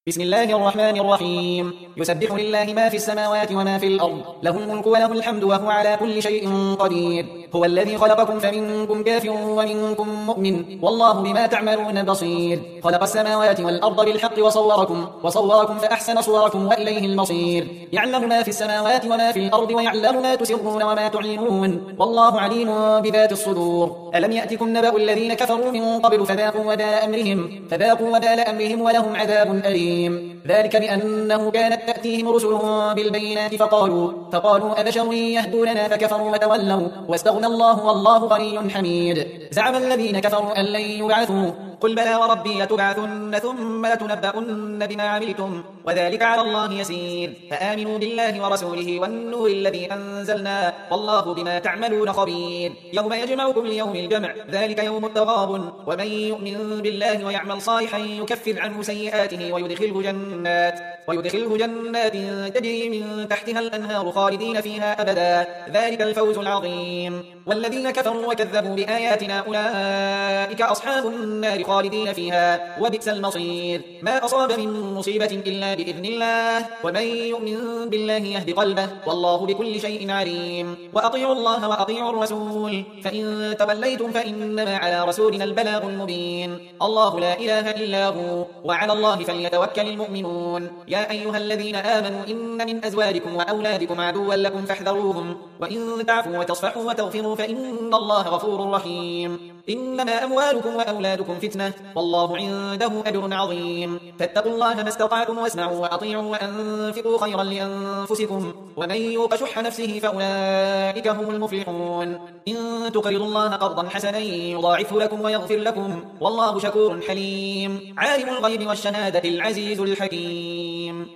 بسم الله الرحمن الرحيم. يسبح لله ما في السماوات وما في الأرض، له الملك وله الحمد وهو على كل شيء قدير. هو الذي خلقكم فمنكم كافر ومنكم مؤمن، والله بما تعملون بصير. خلق السماوات والأرض بالحق وصوركم فأحسن صوركم وإليه المصير. يعلم ما في السماوات وما في الأرض ويعلم ما تسرون وما تعلنون، والله عليم بذات الصدور. ألم يأتكم نبأ الذين كفروا من قبل فذاقوا وبال أمرهم ولهم عذاب أليم. ذلك بأنه كانت تأتيهم رسلهم بالبينات فقالوا أبشر يهدوننا فكفروا وتولوا واستغنى الله والله غني حميد. زعم الذين كفروا أن لن يبعثوا، قل بلى وربي لتبعثن ثم لتنبؤن بما عملتم وذلك على الله يسير. فآمنوا بالله ورسوله والنور الذي أنزلنا والله بما تعملون خبير. يوم يجمعكم ليوم الجمع، ذلك يوم التغابن. ومن يؤمن بالله ويعمل صالحا يكفر عنه سيئاته ويدخله جنات تجري من تحتها الأنهار خالدين فيها أبدا، ذلك الفوز العظيم. والذين كفروا وكذبوا بآياتنا أولئك أصحاب النار خالدين فيها وبئس المصير. ما أصاب من مصيبة إلا بإذن الله، ومن يؤمن بالله يهد قلبه والله بكل شيء عليم. وأطيعوا الله وأطيعوا الرسول، فإن توليتم فإنما على رسولنا البلاغ المبين. الله لا إله إلا هو وعلى الله فليتوكل المؤمنون. يا أيها الذين آمنوا إن من أزواجكم وأولادكم عدوا لكم فاحذروهم، وإن تعفوا وتصفحوا وتغفروا فإن الله غفور رحيم. إنما أموالكم وأولادكم فتنة والله عنده أجر عظيم. فاتقوا الله ما استطعتم واسمعوا وأطيعوا وأنفقوا خيرا لأنفسكم، ومن يوق شح نفسه فأولئك هم المفلحون. إن تقرضوا الله قرضا حسنا يضاعفه لكم ويغفر لكم والله شكور حليم. عالم الغيب والشهادة العزيز الحكيم.